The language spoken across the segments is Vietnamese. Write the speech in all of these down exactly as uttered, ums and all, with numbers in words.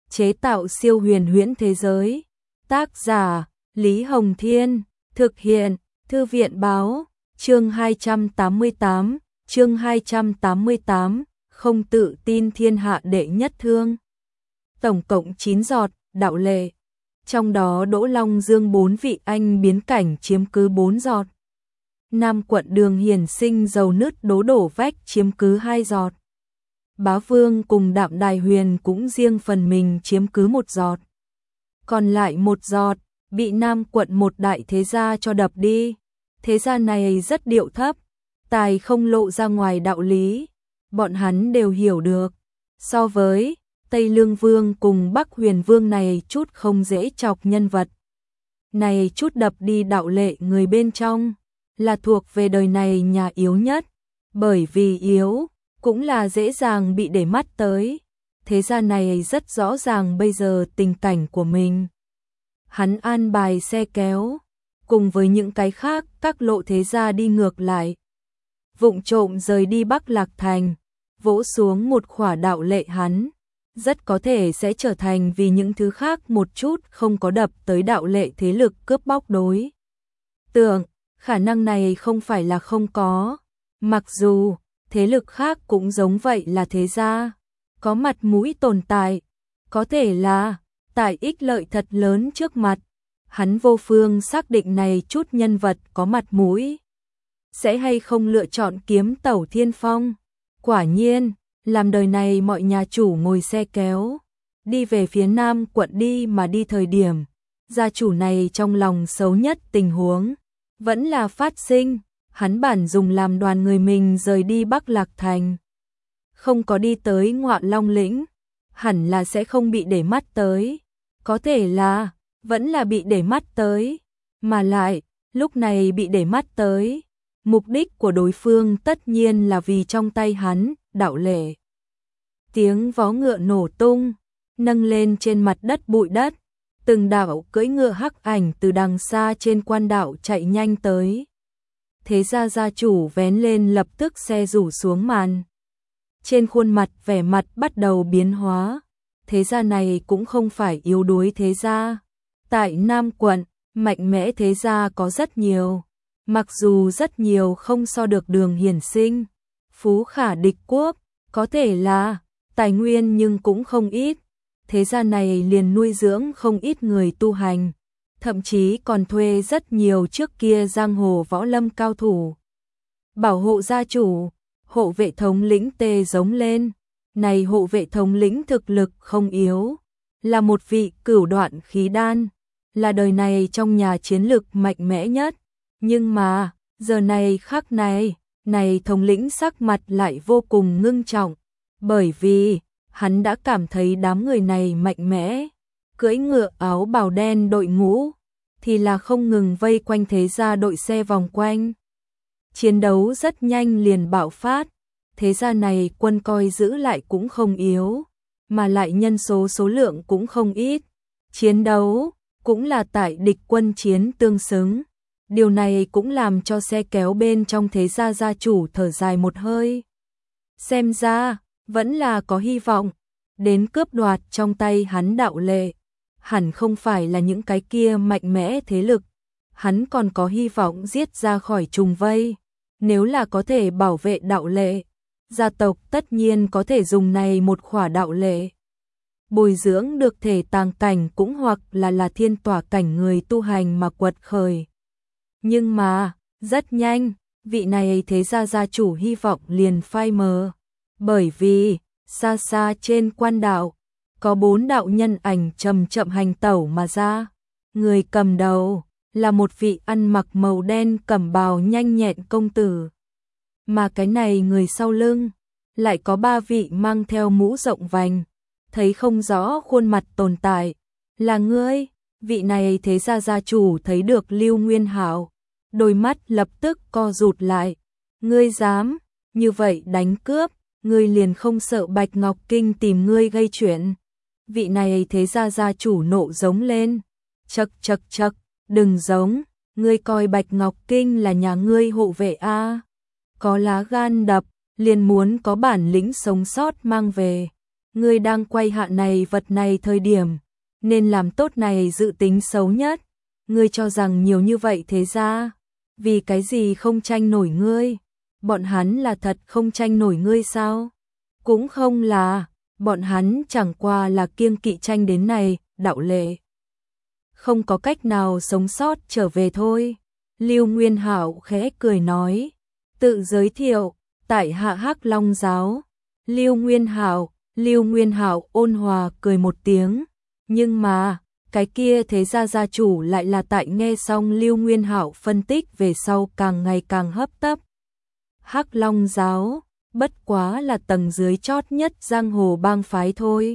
chế tạo siêu huyền huyễn thế giới. Tác giả Lý Hồng Thiên, thực hiện Thư viện Báo, chương hai trăm tám mươi tám, chương hai trăm tám mươi tám, không tự tin thiên hạ đệ nhất thương. Tổng cộng chín giọt, đạo lệ. Trong đó Đỗ Long Dương bốn vị anh biến cảnh chiếm cứ bốn giọt. Nam quận Đường Hiển Sinh dầu nứt đố đổ vách chiếm cứ hai giọt. Bá Vương cùng Đạm Đài Huyền cũng riêng phần mình chiếm cứ một giọt. Còn lại một giọt, bị Nam quận một đại thế gia cho đập đi. Thế gia này rất điệu thấp, tài không lộ ra ngoài đạo lý, bọn hắn đều hiểu được. So với Tây Lương Vương cùng Bắc Huyền Vương này chút không dễ chọc nhân vật. Này chút đập đi đạo lệ người bên trong, là thuộc về đời này nhà yếu nhất, bởi vì yếu, cũng là dễ dàng bị để mắt tới. Thế gia này rất rõ ràng bây giờ tình cảnh của mình. Hắn an bài xe kéo, cùng với những cái khác các lộ thế gia đi ngược lại. Vụng trộm rời đi Bắc Lạc Thành, vỗ xuống một khỏa đạo lệ hắn. Rất có thể sẽ trở thành vì những thứ khác một chút không có đập tới đạo lệ thế lực cướp bóc đối. Tưởng, khả năng này không phải là không có. Mặc dù, thế lực khác cũng giống vậy là thế gia, có mặt mũi tồn tại, có thể là, tại ích lợi thật lớn trước mặt, hắn vô phương xác định này chút nhân vật có mặt mũi. Sẽ hay không lựa chọn kiếm tẩu thiên phong? Quả nhiên, làm đời này mọi nhà chủ ngồi xe kéo, đi về phía Nam quận đi mà đi thời điểm, gia chủ này trong lòng xấu nhất tình huống, vẫn là phát sinh, hắn bản dùng làm đoàn người mình rời đi Bắc Lạc Thành. Không có đi tới Ngọa Long Lĩnh, hẳn là sẽ không bị để mắt tới, có thể là, vẫn là bị để mắt tới, mà lại, lúc này bị để mắt tới. Mục đích của đối phương tất nhiên là vì trong tay hắn, đạo lệ. Tiếng vó ngựa nổ tung, nâng lên trên mặt đất bụi đất, từng đạo cưỡi ngựa hắc ảnh từ đằng xa trên quan đạo chạy nhanh tới. Thế gia gia chủ vén lên lập tức xe rủ xuống màn. Trên khuôn mặt vẻ mặt bắt đầu biến hóa, thế gia này cũng không phải yếu đuối thế gia. Tại Nam quận, mạnh mẽ thế gia có rất nhiều. Mặc dù rất nhiều không so được Đường Hiển Sinh, Phú Khả Địch Quốc, có thể là tài nguyên nhưng cũng không ít. Thế gia này liền nuôi dưỡng không ít người tu hành, thậm chí còn thuê rất nhiều trước kia giang hồ võ lâm cao thủ. Bảo hộ gia chủ, hộ vệ thống lĩnh tê giống lên. Này hộ vệ thống lĩnh thực lực không yếu, là một vị cửu đoạn khí đan, là đời này trong nhà chiến lực mạnh mẽ nhất. Nhưng mà, giờ này khắc này, này thống lĩnh sắc mặt lại vô cùng ngưng trọng, bởi vì, hắn đã cảm thấy đám người này mạnh mẽ, cưỡi ngựa áo bào đen đội ngũ, thì là không ngừng vây quanh thế gia đội xe vòng quanh. Chiến đấu rất nhanh liền bạo phát, thế gia này quân coi giữ lại cũng không yếu, mà lại nhân số số lượng cũng không ít. Chiến đấu, cũng là tại địch quân chiến tương xứng. Điều này cũng làm cho xe kéo bên trong thế gia gia chủ thở dài một hơi. Xem ra, vẫn là có hy vọng, đến cướp đoạt trong tay hắn đạo lệ. Hẳn không phải là những cái kia mạnh mẽ thế lực, hắn còn có hy vọng giết ra khỏi trùng vây. Nếu là có thể bảo vệ đạo lệ, gia tộc tất nhiên có thể dùng này một khỏa đạo lệ. Bồi dưỡng được thể tàng cảnh cũng hoặc là là thiên tỏa cảnh người tu hành mà quật khởi. Nhưng mà, rất nhanh, vị này thế gia gia chủ hy vọng liền phai mờ. Bởi vì, xa xa trên quan đạo, có bốn đạo nhân ảnh chậm chậm hành tẩu mà ra. Người cầm đầu, là một vị ăn mặc màu đen cẩm bào nhanh nhẹn công tử. Mà cái này người sau lưng, lại có ba vị mang theo mũ rộng vành, thấy không rõ khuôn mặt tồn tại. Là ngươi, vị này thế gia gia chủ thấy được Lưu Nguyên Hạo, đôi mắt lập tức co rụt lại. Ngươi dám, như vậy đánh cướp, ngươi liền không sợ Bạch Ngọc Kinh tìm ngươi gây chuyện. Vị này thế gia gia chủ nộ giống lên. Chậc chậc chậc, đừng giống, ngươi coi Bạch Ngọc Kinh là nhà ngươi hộ vệ a? Có lá gan đập, liền muốn có bản lĩnh sống sót mang về. Ngươi đang quay hạ này vật này thời điểm, nên làm tốt này dự tính xấu nhất. Ngươi cho rằng nhiều như vậy thế ra, vì cái gì không tranh nổi ngươi? Bọn hắn là thật không tranh nổi ngươi sao? Cũng không là, bọn hắn chẳng qua là kiêng kỵ tranh đến này, Đạo Lệ. Không có cách nào sống sót trở về thôi. Lưu Nguyên Hạo khẽ cười nói, tự giới thiệu, tại hạ Hắc Long giáo. Lưu Nguyên Hạo, Lưu Nguyên Hạo ôn hòa cười một tiếng, nhưng mà, cái kia thế gia gia chủ lại là tại nghe xong Lưu Nguyên Hạo phân tích về sau càng ngày càng hấp tấp. Hắc Long giáo, bất quá là tầng dưới chót nhất giang hồ bang phái thôi.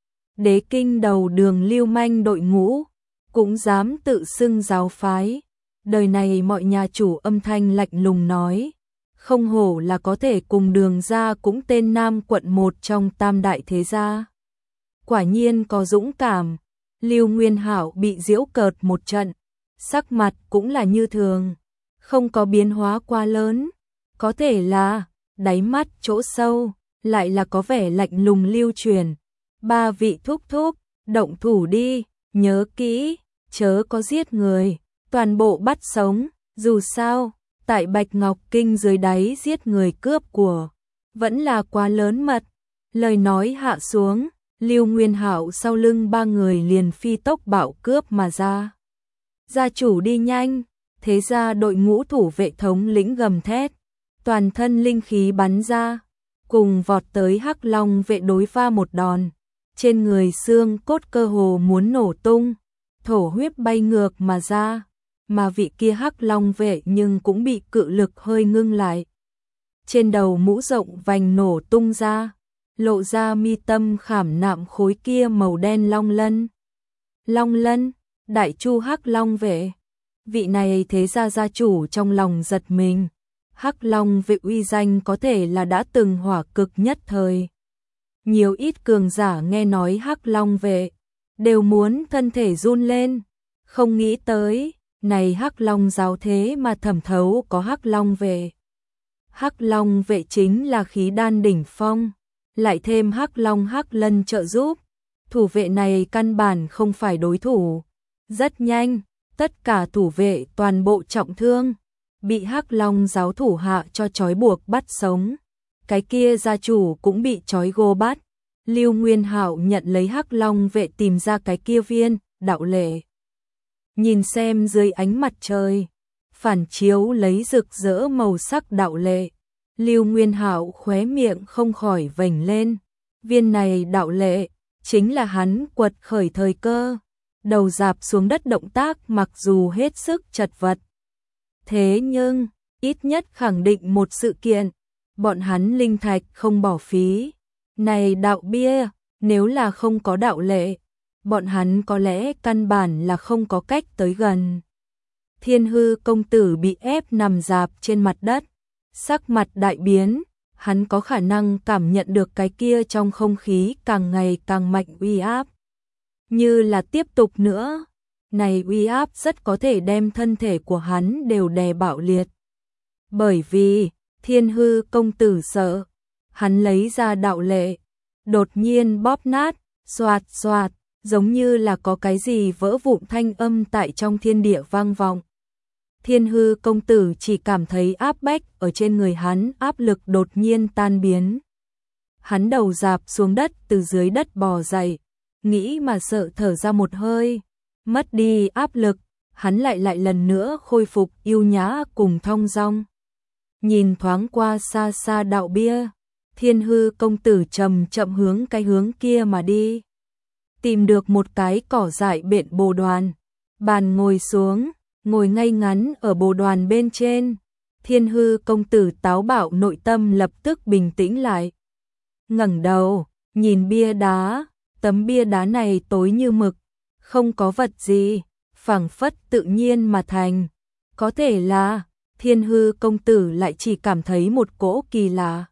Đế kinh đầu đường lưu manh đội ngũ, cũng dám tự xưng giáo phái. Đời này mọi nhà chủ âm thanh lạnh lùng nói, không hổ là có thể cùng Đường gia cũng tên Nam quận một trong tam đại thế gia. Quả nhiên có dũng cảm. Lưu Nguyên Hạo bị giễu cợt một trận, sắc mặt cũng là như thường, không có biến hóa quá lớn. Có thể là, đáy mắt chỗ sâu, lại là có vẻ lạnh lùng lưu truyền. Ba vị thúc thúc, động thủ đi, nhớ kỹ, chớ có giết người, toàn bộ bắt sống. Dù sao, tại Bạch Ngọc Kinh dưới đáy giết người cướp của, vẫn là quá lớn mật. Lời nói hạ xuống, Lưu Nguyên Hạo sau lưng ba người liền phi tốc bạo cướp mà ra. Gia chủ đi nhanh, thế ra đội ngũ thủ vệ thống lĩnh gầm thét, toàn thân linh khí bắn ra, cùng vọt tới Hắc Long vệ đối pha một đòn. Trên người xương cốt cơ hồ muốn nổ tung, thổ huyết bay ngược mà ra, mà vị kia Hắc Long vệ nhưng cũng bị cự lực hơi ngưng lại. Trên đầu mũ rộng vành nổ tung ra, lộ ra mi tâm khảm nạm khối kia màu đen long lân. Long lân, Đại Chu Hắc Long vệ. Vị này thế gia gia chủ trong lòng giật mình. Hắc Long vệ uy danh có thể là đã từng hỏa cực nhất thời. Nhiều ít cường giả nghe nói Hắc Long vệ, đều muốn thân thể run lên. Không nghĩ tới, này Hắc Long giáo thế mà thẩm thấu có Hắc Long vệ. Hắc Long vệ chính là khí đan đỉnh phong, lại thêm Hắc Long Hắc Lân trợ giúp, thủ vệ này căn bản không phải đối thủ. Rất nhanh, tất cả thủ vệ toàn bộ trọng thương, bị Hắc Long giáo thủ hạ cho trói buộc bắt sống. Cái kia gia chủ cũng bị trói gô bắt. Lưu Nguyên Hạo nhận lấy Hắc Long vệ tìm ra cái kia viên, Đạo Lệ. Nhìn xem dưới ánh mặt trời, phản chiếu lấy rực rỡ màu sắc Đạo Lệ. Lưu Nguyên Hạo khóe miệng không khỏi vểnh lên. Viên này Đạo Lệ, chính là hắn quật khởi thời cơ. Đầu dạp xuống đất động tác mặc dù hết sức chật vật. Thế nhưng, ít nhất khẳng định một sự kiện, bọn hắn linh thạch không bỏ phí. Này đạo bia, nếu là không có Đạo Lệ, bọn hắn có lẽ căn bản là không có cách tới gần. Thiên Hư công tử bị ép nằm dạp trên mặt đất, sắc mặt đại biến, hắn có khả năng cảm nhận được cái kia trong không khí càng ngày càng mạnh uy áp. Như là tiếp tục nữa, này uy áp rất có thể đem thân thể của hắn đều đè bạo liệt. Bởi vì, Thiên Hư công tử sợ, hắn lấy ra Đạo Lệ, đột nhiên bóp nát, xoạt xoạt, giống như là có cái gì vỡ vụn thanh âm tại trong thiên địa vang vọng. Thiên Hư công tử chỉ cảm thấy áp bách ở trên người hắn, áp lực đột nhiên tan biến. Hắn đầu dạp xuống đất, từ dưới đất bò dậy, nghĩ mà sợ thở ra một hơi, mất đi áp lực, hắn lại lại lần nữa khôi phục yêu nhã cùng thong dong. Nhìn thoáng qua xa xa đạo bia, Thiên Hư công tử chậm chậm hướng cái hướng kia mà đi. Tìm được một cái cỏ dại bện bồ đoàn, bàn ngồi xuống, ngồi ngay ngắn ở bồ đoàn bên trên. Thiên Hư công tử táo bạo nội tâm lập tức bình tĩnh lại. Ngẩng đầu, nhìn bia đá, tấm bia đá này tối như mực, không có vật gì, phảng phất tự nhiên mà thành. Có thể là, Thiên Hư công tử lại chỉ cảm thấy một cỗ kỳ lạ.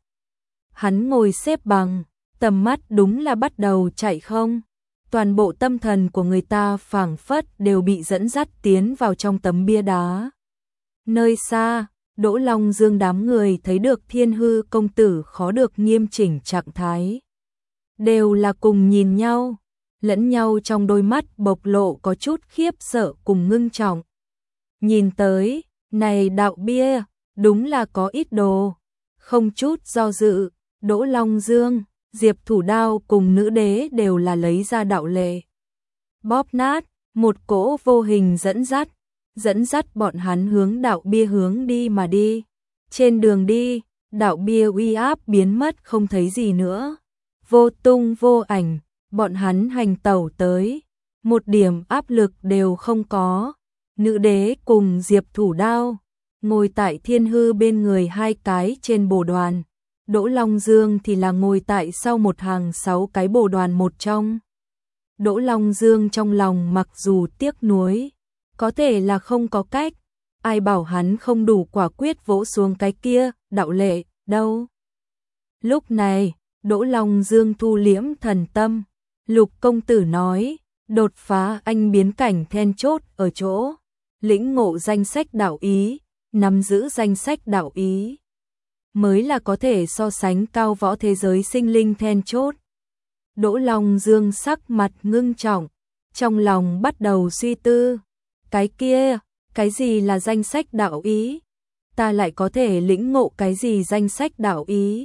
Hắn ngồi xếp bằng, tầm mắt đúng là bắt đầu chạy không. Toàn bộ tâm thần của người ta phảng phất đều bị dẫn dắt tiến vào trong tấm bia đá. Nơi xa, Đỗ Long Dương đám người thấy được Thiên Hư công tử khó được nghiêm chỉnh trạng thái. đều là cùng nhìn nhau, lẫn nhau trong đôi mắt bộc lộ có chút khiếp sợ cùng ngưng trọng. Nhìn tới, này đạo bia, đúng là có ít đồ. Không chút do dự, Đỗ Long Dương, Diệp Thủ Đao cùng nữ đế đều là lấy ra đạo lệ. Bóp nát, một cỗ vô hình dẫn dắt, dẫn dắt bọn hắn hướng đạo bia hướng đi mà đi. Trên đường đi, đạo bia uy áp biến mất không thấy gì nữa. Vô tung vô ảnh, bọn hắn hành tẩu tới, một điểm áp lực đều không có. Nữ đế cùng Diệp Thủ Đao ngồi tại thiên hư bên người hai cái trên bồ đoàn. Đỗ Long Dương thì là ngồi tại sau một hàng sáu cái bồ đoàn một trong. Đỗ Long Dương trong lòng mặc dù tiếc nuối, có thể là không có cách, ai bảo hắn không đủ quả quyết vỗ xuống cái kia, đạo lệ, đâu. Lúc này, Đỗ Long Dương thu liễm thần tâm, Lục công tử nói, đột phá anh biến cảnh then chốt ở chỗ, lĩnh ngộ danh sách đạo ý, nắm giữ danh sách đạo ý, mới là có thể so sánh cao võ thế giới sinh linh then chốt. Đỗ Long Dương sắc mặt ngưng trọng, trong lòng bắt đầu suy tư, cái kia, cái gì là danh sách đạo ý? Ta lại có thể lĩnh ngộ cái gì danh sách đạo ý?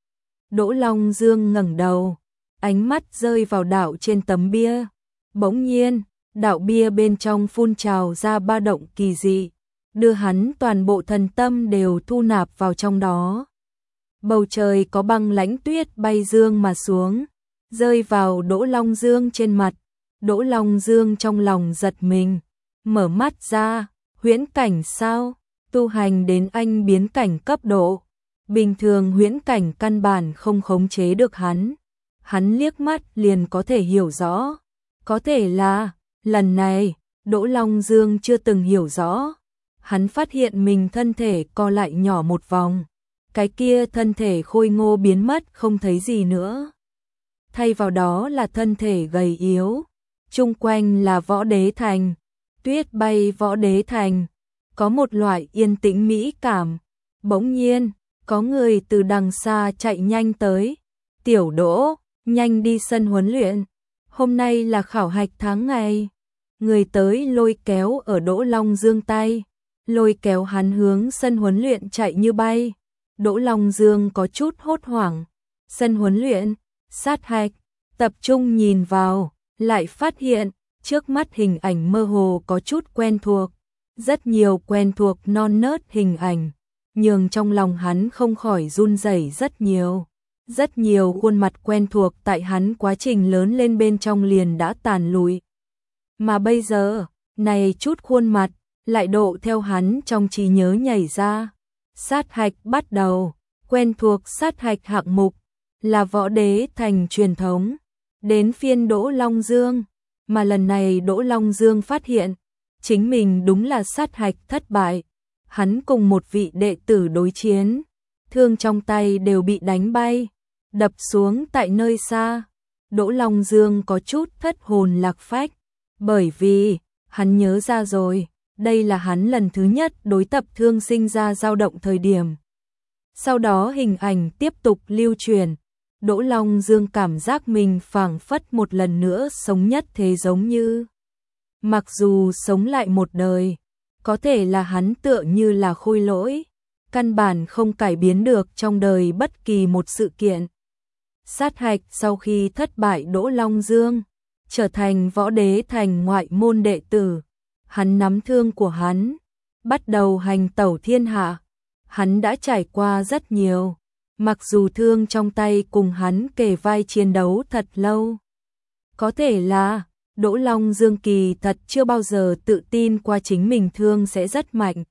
Đỗ Long Dương ngẩng đầu, ánh mắt rơi vào đạo trên tấm bia. Bỗng nhiên, đạo bia bên trong phun trào ra ba động kỳ dị, đưa hắn toàn bộ thần tâm đều thu nạp vào trong đó. Bầu trời có băng lãnh tuyết bay dương mà xuống, rơi vào Đỗ Long Dương trên mặt. Đỗ Long Dương trong lòng giật mình, mở mắt ra, huyễn cảnh sao? Tu hành đến anh biến cảnh cấp độ, bình thường huyễn cảnh căn bản không khống chế được hắn. Hắn liếc mắt liền có thể hiểu rõ, có thể là, lần này, Đỗ Long Dương chưa từng hiểu rõ. Hắn phát hiện mình thân thể co lại nhỏ một vòng, cái kia thân thể khôi ngô biến mất không thấy gì nữa. Thay vào đó là thân thể gầy yếu, chung quanh là võ đế thành, tuyết bay võ đế thành, có một loại yên tĩnh mỹ cảm. Bỗng nhiên, có người từ đằng xa chạy nhanh tới, tiểu Đỗ, nhanh đi sân huấn luyện, hôm nay là khảo hạch tháng ngày. Người tới lôi kéo ở Đỗ Long Dương tay, lôi kéo hắn hướng sân huấn luyện chạy như bay. Đỗ Long Dương có chút hốt hoảng, sân huấn luyện, sát hạch, tập trung nhìn vào, lại phát hiện, trước mắt hình ảnh mơ hồ có chút quen thuộc, rất nhiều quen thuộc non nớt hình ảnh, nhường trong lòng hắn không khỏi run rẩy rất nhiều. Rất nhiều khuôn mặt quen thuộc tại hắn quá trình lớn lên bên trong liền đã tàn lụi. Mà bây giờ, này chút khuôn mặt, lại độ theo hắn trong trí nhớ nhảy ra. Sát hạch bắt đầu, quen thuộc sát hạch hạng mục, là võ đế thành truyền thống. Đến phiên Đỗ Long Dương, mà lần này Đỗ Long Dương phát hiện, chính mình đúng là sát hạch thất bại. Hắn cùng một vị đệ tử đối chiến, thương trong tay đều bị đánh bay, đập xuống tại nơi xa. Đỗ Long Dương có chút thất hồn lạc phách, bởi vì, hắn nhớ ra rồi, đây là hắn lần thứ nhất đối tập thương sinh ra dao động thời điểm. Sau đó hình ảnh tiếp tục lưu truyền, Đỗ Long Dương cảm giác mình phảng phất một lần nữa sống nhất thế giống như. Mặc dù sống lại một đời, có thể là hắn tựa như là khôi lỗi, căn bản không cải biến được trong đời bất kỳ một sự kiện. Sát hạch sau khi thất bại Đỗ Long Dương, trở thành võ đế thành ngoại môn đệ tử. Hắn nắm thương của hắn, bắt đầu hành tẩu thiên hạ. Hắn đã trải qua rất nhiều, mặc dù thương trong tay cùng hắn kề vai chiến đấu thật lâu. Có thể là, Đỗ Long Dương kỳ thật chưa bao giờ tự tin qua chính mình thương sẽ rất mạnh.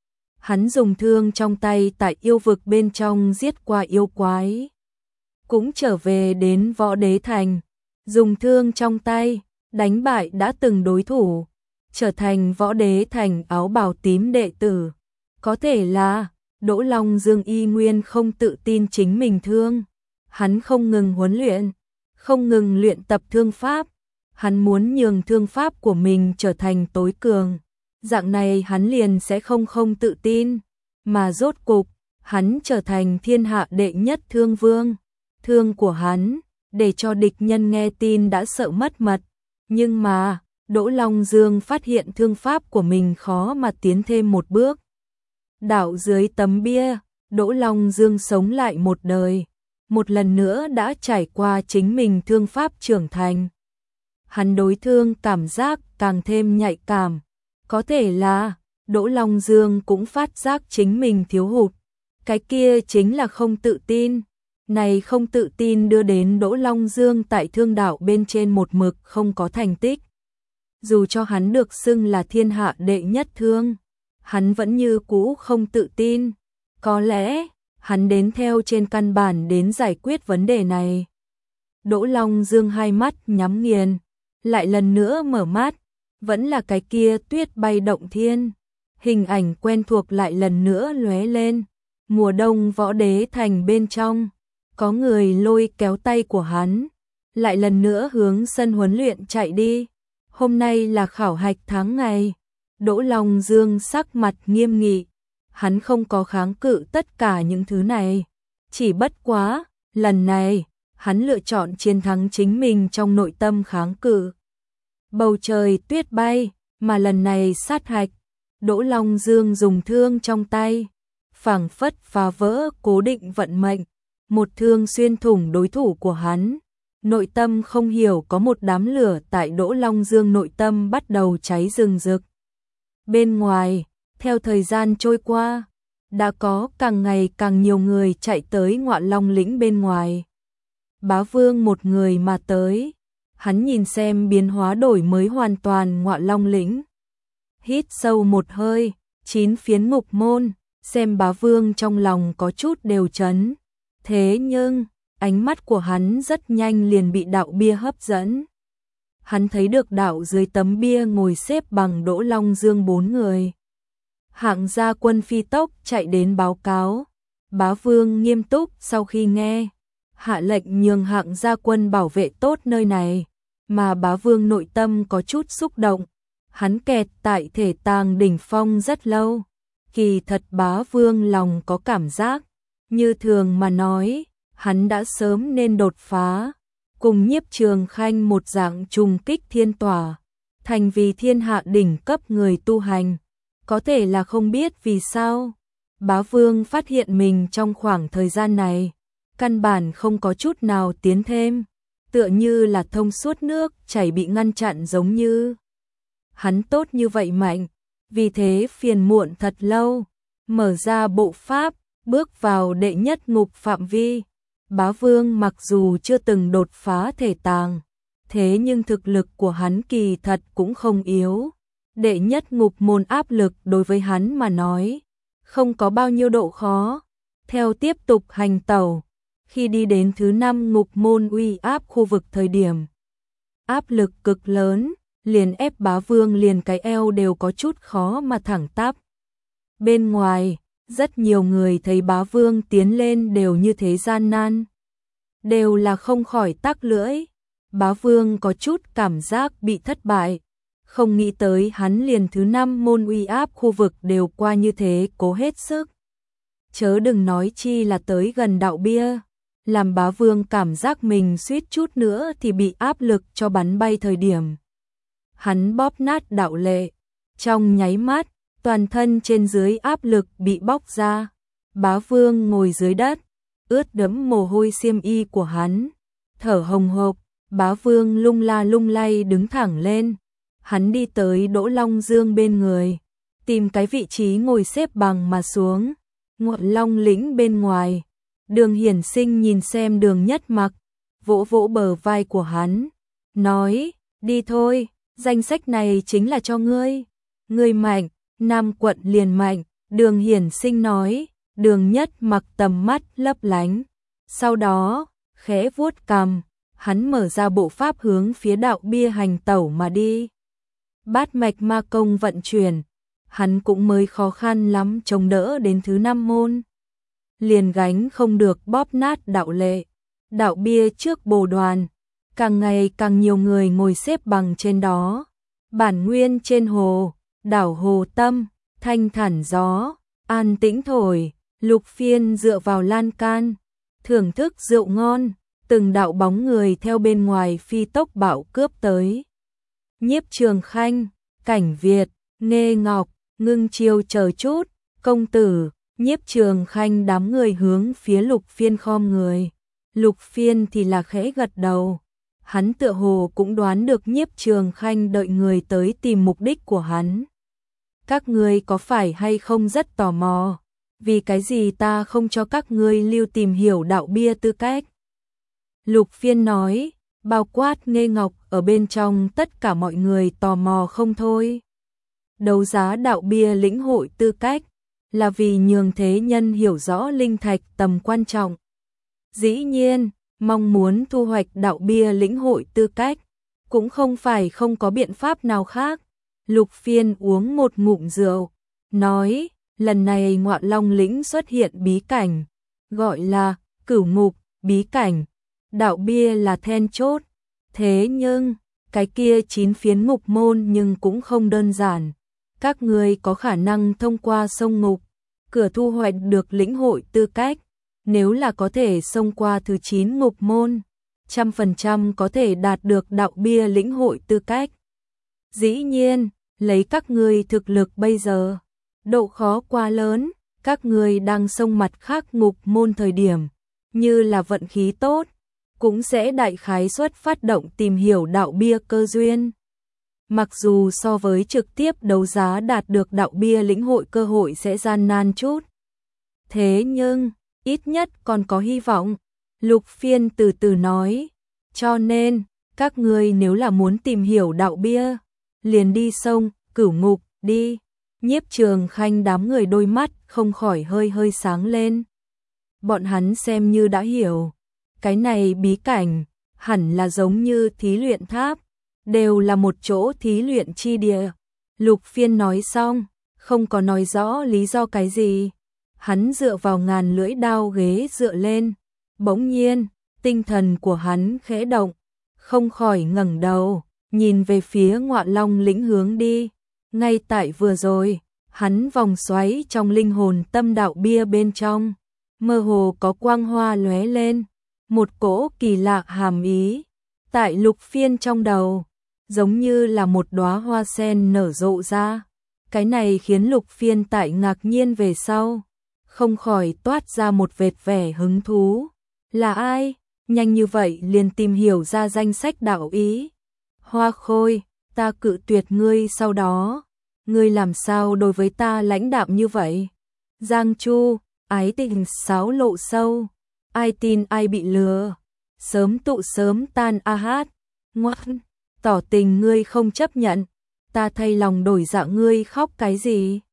Hắn dùng thương trong tay tại yêu vực bên trong giết qua yêu quái. Cũng trở về đến võ đế thành, dùng thương trong tay, đánh bại đã từng đối thủ, trở thành võ đế thành áo bào tím đệ tử. Có thể là, Đỗ Long Dương y nguyên không tự tin chính mình thương. Hắn không ngừng huấn luyện, không ngừng luyện tập thương pháp. Hắn muốn nhường thương pháp của mình trở thành tối cường. Dạng này hắn liền sẽ không không tự tin. Mà rốt cục, hắn trở thành thiên hạ đệ nhất thương vương. Thương của hắn để cho địch nhân nghe tin đã sợ mất mật. Nhưng mà, Đỗ Long Dương phát hiện thương pháp của mình khó mà tiến thêm một bước. Đảo dưới tấm bia, Đỗ Long Dương sống lại một đời, một lần nữa đã trải qua chính mình thương pháp trưởng thành. Hắn đối thương cảm giác càng thêm nhạy cảm, có thể là Đỗ Long Dương cũng phát giác chính mình thiếu hụt, cái kia chính là không tự tin. Này không tự tin đưa đến Đỗ Long Dương tại thương đạo bên trên một mực không có thành tích. Dù cho hắn được xưng là thiên hạ đệ nhất thương, hắn vẫn như cũ không tự tin. Có lẽ, hắn đến theo trên căn bản đến giải quyết vấn đề này. Đỗ Long Dương hai mắt nhắm nghiền, lại lần nữa mở mắt, vẫn là cái kia tuyết bay động thiên. Hình ảnh quen thuộc lại lần nữa lóe lên, mùa đông võ đế thành bên trong. Có người lôi kéo tay của hắn, lại lần nữa hướng sân huấn luyện chạy đi. Hôm nay là khảo hạch tháng ngày. Đỗ Long Dương sắc mặt nghiêm nghị, hắn không có kháng cự tất cả những thứ này. Chỉ bất quá, lần này, hắn lựa chọn chiến thắng chính mình trong nội tâm kháng cự. Bầu trời tuyết bay, mà lần này sát hạch, Đỗ Long Dương dùng thương trong tay, phảng phất phá vỡ cố định vận mệnh. Một thương xuyên thủng đối thủ của hắn, nội tâm không hiểu có một đám lửa tại Đỗ Long Dương nội tâm bắt đầu cháy rừng rực. Bên ngoài, theo thời gian trôi qua, đã có càng ngày càng nhiều người chạy tới Ngọa Long lĩnh bên ngoài. Bá Vương một người mà tới, hắn nhìn xem biến hóa đổi mới hoàn toàn Ngọa Long lĩnh. Hít sâu một hơi, chín phiến ngục môn, xem Bá Vương trong lòng có chút đều chấn. Thế nhưng, ánh mắt của hắn rất nhanh liền bị đạo bia hấp dẫn. Hắn thấy được đạo dưới tấm bia ngồi xếp bằng Đỗ Long Dương bốn người. Hạng gia quân phi tốc chạy đến báo cáo. Bá Vương nghiêm túc sau khi nghe, hạ lệnh nhường hạng gia quân bảo vệ tốt nơi này. Mà Bá Vương nội tâm có chút xúc động. Hắn kẹt tại thể tàng đỉnh phong rất lâu. Kỳ thật Bá Vương lòng có cảm giác. Như thường mà nói, hắn đã sớm nên đột phá, cùng Nhiếp Trường Khanh một dạng trùng kích thiên tỏa, thành vì thiên hạ đỉnh cấp người tu hành. Có thể là không biết vì sao, Bá Vương phát hiện mình trong khoảng thời gian này, căn bản không có chút nào tiến thêm, tựa như là thông suốt nước chảy bị ngăn chặn giống như. Hắn tốt như vậy mạnh, vì thế phiền muộn thật lâu, mở ra bộ pháp, bước vào đệ nhất ngục phạm vi. Bá Vương mặc dù chưa từng đột phá thể tàng, thế nhưng thực lực của hắn kỳ thật cũng không yếu. Đệ nhất ngục môn áp lực đối với hắn mà nói, không có bao nhiêu độ khó. Theo tiếp tục hành tẩu, khi đi đến thứ năm ngục môn uy áp khu vực thời điểm, áp lực cực lớn, liền ép Bá Vương liền cái eo đều có chút khó mà thẳng tắp. Bên ngoài, rất nhiều người thấy Bá Vương tiến lên đều như thế gian nan, đều là không khỏi tắc lưỡi. Bá Vương có chút cảm giác bị thất bại, không nghĩ tới hắn liền thứ năm môn uy áp khu vực đều qua như thế cố hết sức. Chớ đừng nói chi là tới gần đạo bia, làm Bá Vương cảm giác mình suýt chút nữa thì bị áp lực cho bắn bay thời điểm. Hắn bóp nát đạo lệ, trong nháy mắt, toàn thân trên dưới áp lực bị bóc ra. Bá Vương ngồi dưới đất, ướt đẫm mồ hôi xiêm y của hắn, thở hồng hộc. Bá Vương lung la lung lay đứng thẳng lên, hắn đi tới Đỗ Long Dương bên người, tìm cái vị trí ngồi xếp bằng mà xuống. Ngọa Long lĩnh bên ngoài, Đường Hiển Sinh nhìn xem Đường Nhất Mặc, vỗ vỗ bờ vai của hắn, nói, đi thôi, danh sách này chính là cho ngươi. Ngươi mạnh, Nam quận liền mạnh. Đường Hiển Sinh nói. Đường Nhất Mặc tầm mắt lấp lánh, sau đó khẽ vuốt cằm, hắn mở ra bộ pháp hướng phía đạo bia hành tẩu mà đi. Bát mạch ma công vận chuyển, hắn cũng mới khó khăn lắm chống đỡ đến thứ năm môn, liền gánh không được bóp nát đạo lệ. Đạo bia trước bồ đoàn, càng ngày càng nhiều người ngồi xếp bằng trên đó. Bản nguyên trên hồ, đảo hồ tâm, thanh thản gió, an tĩnh thổi. Lục Phiên dựa vào lan can, thưởng thức rượu ngon, từng đạo bóng người theo bên ngoài phi tốc bạo cướp tới. Nhiếp Trường Khanh, Cảnh Việt, Nghê Ngọc, Ngưng Chiêu chờ chút, công tử. Nhiếp Trường Khanh đám người hướng phía Lục Phiên khom người. Lục Phiên thì là khẽ gật đầu. Hắn tựa hồ cũng đoán được Nhiếp Trường Khanh đợi người tới tìm mục đích của hắn. Các ngươi có phải hay không rất tò mò? Vì cái gì ta không cho các ngươi lưu tìm hiểu đạo bia tư cách? Lục Phiên nói, bao quát Nghê Ngọc ở bên trong, tất cả mọi người tò mò không thôi. Đấu giá đạo bia lĩnh hội tư cách là vì nhường thế nhân hiểu rõ linh thạch tầm quan trọng. Dĩ nhiên, mong muốn thu hoạch đạo bia lĩnh hội tư cách cũng không phải không có biện pháp nào khác. Lục Phiên uống một ngụm rượu, nói, lần này Ngọa Long lĩnh xuất hiện bí cảnh, gọi là Cửu Ngục bí cảnh. Đạo bia là then chốt, thế nhưng cái kia chín phiến ngục môn nhưng cũng không đơn giản. Các ngươi có khả năng thông qua sông ngục cửa thu hoạch được lĩnh hội tư cách. Nếu là có thể xông qua thứ chín ngục môn, trăm phần trăm có thể đạt được đạo bia lĩnh hội tư cách. Dĩ nhiên, lấy các ngươi thực lực bây giờ, độ khó quá lớn. Các ngươi đang xông mặt khác ngục môn thời điểm, như là vận khí tốt, cũng sẽ đại khái suất phát động tìm hiểu đạo bia cơ duyên. Mặc dù so với trực tiếp đấu giá đạt được đạo bia lĩnh hội cơ hội sẽ gian nan chút, thế nhưng ít nhất còn có hy vọng. Lục Phiên từ từ nói, cho nên các ngươi nếu là muốn tìm hiểu đạo bia, liền đi sông Cửu Ngục đi. Nhiếp Trường Khanh đám người đôi mắt không khỏi hơi hơi sáng lên. Bọn hắn xem như đã hiểu, cái này bí cảnh hẳn là giống như thí luyện tháp, đều là một chỗ thí luyện chi địa. Lục Phiên nói xong, không có nói rõ lý do cái gì. Hắn dựa vào ngàn lưỡi đao ghế dựa lên, bỗng nhiên, tinh thần của hắn khẽ động, không khỏi ngẩng đầu, nhìn về phía Ngọa Long lĩnh hướng đi. Ngay tại vừa rồi, hắn vòng xoáy trong linh hồn tâm đạo bia bên trong, mơ hồ có quang hoa lóe lên, một cỗ kỳ lạ hàm ý tại Lục Phiên trong đầu, giống như là một đóa hoa sen nở rộ ra. Cái này khiến Lục Phiên tại ngạc nhiên về sau, không khỏi toát ra một vệt vẻ hứng thú. Là ai? Nhanh như vậy liền tìm hiểu ra danh sách đạo ý. Hoa Khôi, ta cự tuyệt ngươi sau đó. Ngươi làm sao đối với ta lãnh đạm như vậy? Giang Chu, ái tình xáo lộ sâu. Ai tin ai bị lừa. Sớm tụ sớm tan a hát. Ngoan, tỏ tình ngươi không chấp nhận. Ta thay lòng đổi dạ ngươi khóc cái gì?